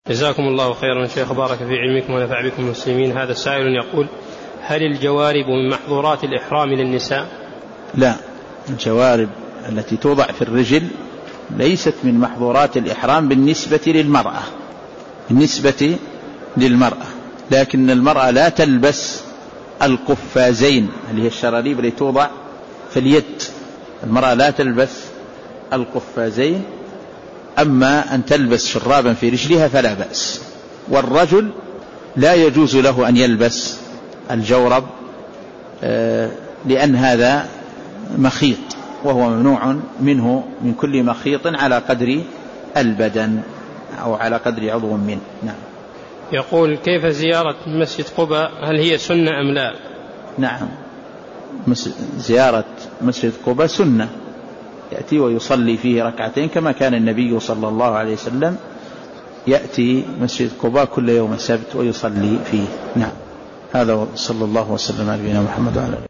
جزاكم الله خيرا شيخ، بارك في علمكم ونفع بكم المسلمين. هذا السائل يقول: هل الجوارب من محظورات الإحرام للنساء؟ لا، الجوارب التي توضع في الرجل ليست من محظورات الإحرام بالنسبة للمرأة، لكن المرأة لا تلبس القفازين اللي هي الشراريب اللي توضع في اليد، المرأة لا تلبس القفازين، أما أن تلبس شرابا في رجلها فلا بأس. والرجل لا يجوز له أن يلبس الجورب لأن هذا مخيط، وهو ممنوع منه من كل مخيط على قدر البدن أو على قدر عضو منه. نعم. يقول: كيف زيارة مسجد قباء، هل هي سنة أم لا؟ نعم، زيارة مسجد قباء سنة، يأتي ويصلي فيه ركعتين كما كان النبي صلى الله عليه وسلم يأتي مسجد قباء كل يوم السبت ويصلي فيه. نعم. هذا صلى الله وسلم على نبينا محمد وعلى آله.